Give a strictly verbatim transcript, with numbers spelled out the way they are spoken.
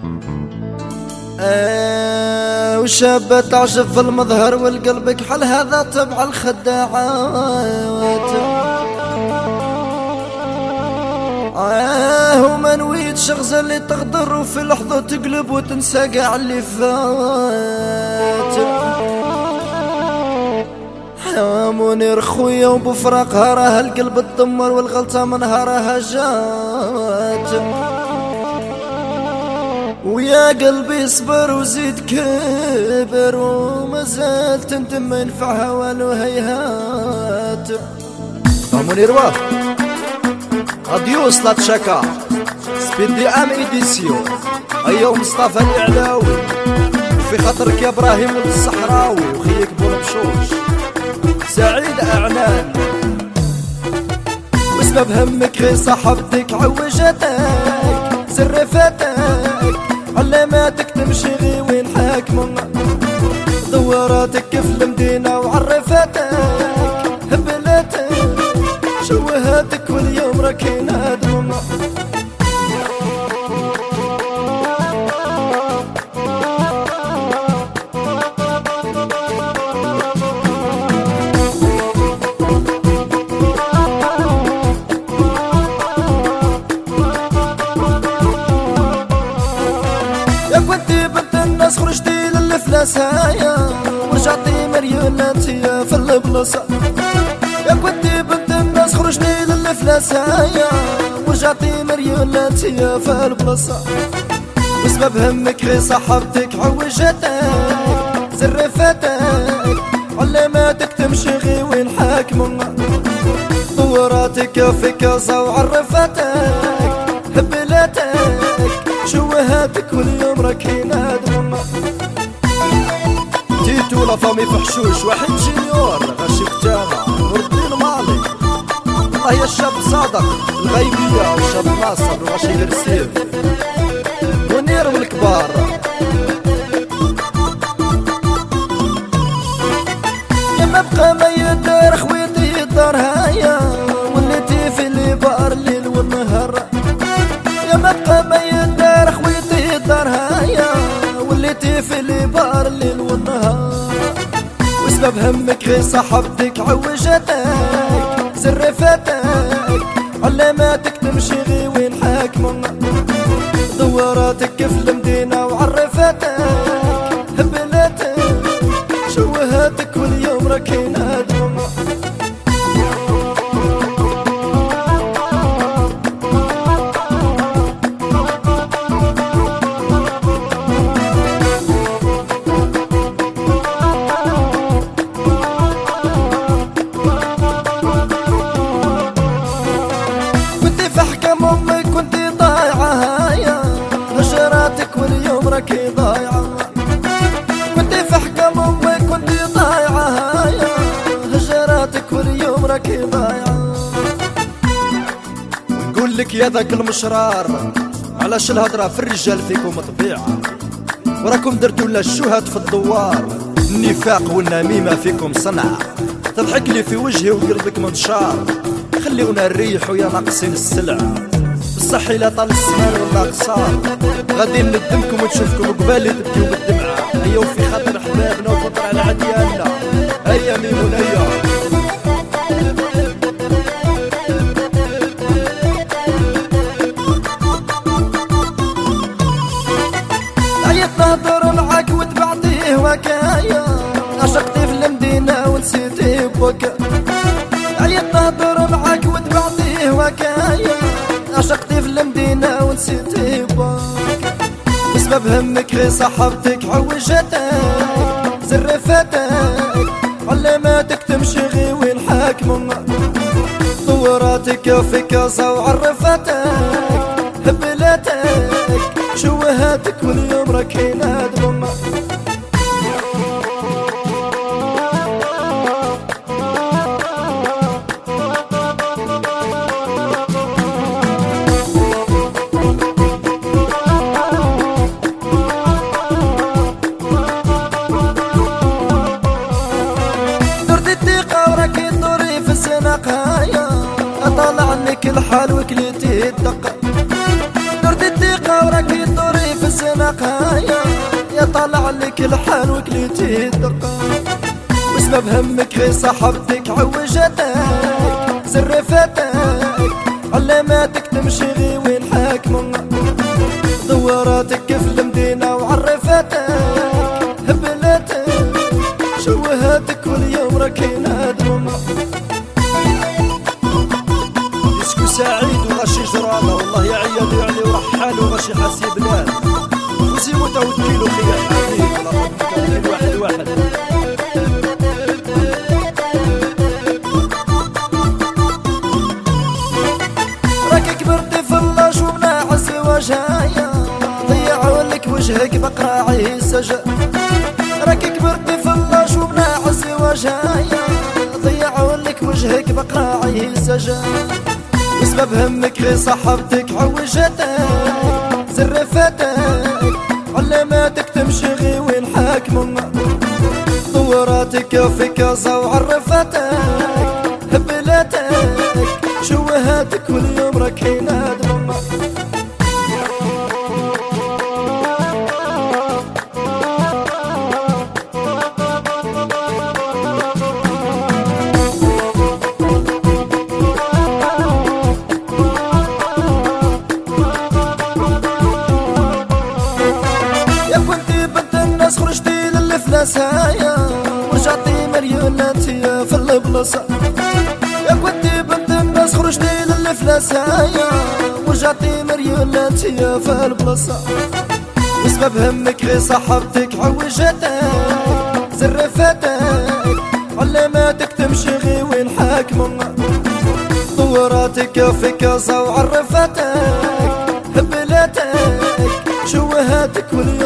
آه وشابة تعشف في المظهر والقلب كحل، هذا تبع الخداعات. آه ومنويت شخص اللي تغدر وفي لحظة تقلب وتنسى قاع اللي فات. يا منير خويا وبفراقها راه القلب تدمر، والغلطة منها راها جات. ويا قلبي اصبر وزيد كبر، ومازال تندم ما ينفعها والو هيهات. منير واه راديو صلاة شكا سبيد دي ام ايديسيون. ايوا مصطفى العلاوي في خاطرك يا ابراهيم ولد الصحراوي، وخيك بولبشوش سعيد اعنان. وسبب همك غير صاحبتك عوجتك زرفتك، علماتك تمشي غي وين حاكمة، دوراتك في المدينة وعرفتك هبلتك شوهاتك واليوم راكي نادمة. يا كنتي بنت الناس خرجتي للفلاس هايا، ورجعتي مريولاتي في البلاصة. يا كنتي بنت الناس خرجتي للفلاس هايا، ورجعتي مريولاتي في البلاصة. وسبب همك غير صاحبتك عوجتك زرفتك، علماتك تمشي غي وين حاكمة، دوراتك في كازا وعرفتك هبلتك شوهاتك واليوم راكي نادمة. تيتو لا فامي فحشوش واحد جينيور غاشي كتانا نور الدين مالي. والله يا الشاب صادق الغيبية والشاب ناصر وغاشي غرسيف منير والكبار. يا ما بقى ما يدار خويتي الدار هايا، وليتي في البار الليل والنهار. يا ما بقى ما يدار خويتي الدار هايا، وليتي في البار الليل والنهار. وسبب همك غير صاحبتك عوجتك زرفتك، علماتك تمشي غي وين حاكمة، دوراتك في المدينة وعرفتك هبلتك شوهاتك واليوم راكي نادمة. كنتي ضايعة هايا هجراتك واليوم راكي ضايعة. كنتي في حكم امك كنتي ضايعة هايا هجراتك واليوم راكي ضايعة. نقول لك يا ذاك المشرار علاش الهضرة في الرجال فيكم طبيعة، وراكم درتوا لنا الشهد في الدوار، النفاق والنميمة فيكم صنعة. تضحك لي في وجهي وقلبك منشار، خليونا نريحوا يا ناقصين السلعة. بصح إلا طال الزمان ولا قصار غادي ندمكم ونشوفكم قبالي تبكيو بالدمعة. هيا وفي خاطر حبابنا وفطر على عديالنا. هيا ميمون هيا عيط نهضر معاك وتبعتيه وكايا، عشقتي في المدينة ونسيتي بوكا. عيط نهضر معاك وتبعتيه وكايا، عشقتي في المدينة ونسيتي باك. بسبب همك غير صاحبتك عوجتك زرفتك، علماتك تمشي غي وين حاكمة، دوراتك في كازا وعرفتك هبلتك شوهاتك واليوم راكي نادمة. اطلع عنك الحال وكليتي الدقة، درت الثقة وراكي تدوري في الزنقايا يا طالع لك الحال وكليتي الدقا وسبب همك غير صاحبتك عوجتك زرفتك علماتك تمشي غي وين حاكمة دوراتك في المدينة وعرفتك هبلتك شوهاتك واليوم راكي نادمة ديسكو سعيد وغاشي جرالة والله يا عياد يعني ورحال وغاشي حاسي بلاد وزي متوكل وخيا حبيب الله ربك واحد واحد راكي كبرتي في الله شو بناعس وجهايا ضيعوا لك وجهك بقراعي سجا راكي كبرتي في الله شو بناعس وجهايا ضيعوا لك وجهك بقراعي سجا وسبب همك غير صاحبتك عوجتك زرفتك علماتك تمشي غي وين حاكمة دوراتك في كازا وعرفتك هبلتك شوهاتك واليوم راكي نادمة الناس خرجتي للفلاسايا ورجعتي مريوناتي في البلاصة يا كنتي بنت الناس خرجتي للفلاسايا ورجعتي مريوناتي في البلاصة وسبب همك غير صاحبتك عوجتك زرفتك علماتك تمشي غي وين حاكمة دوراتك في كازا وعرفتك هبلتك شوهاتك واليوم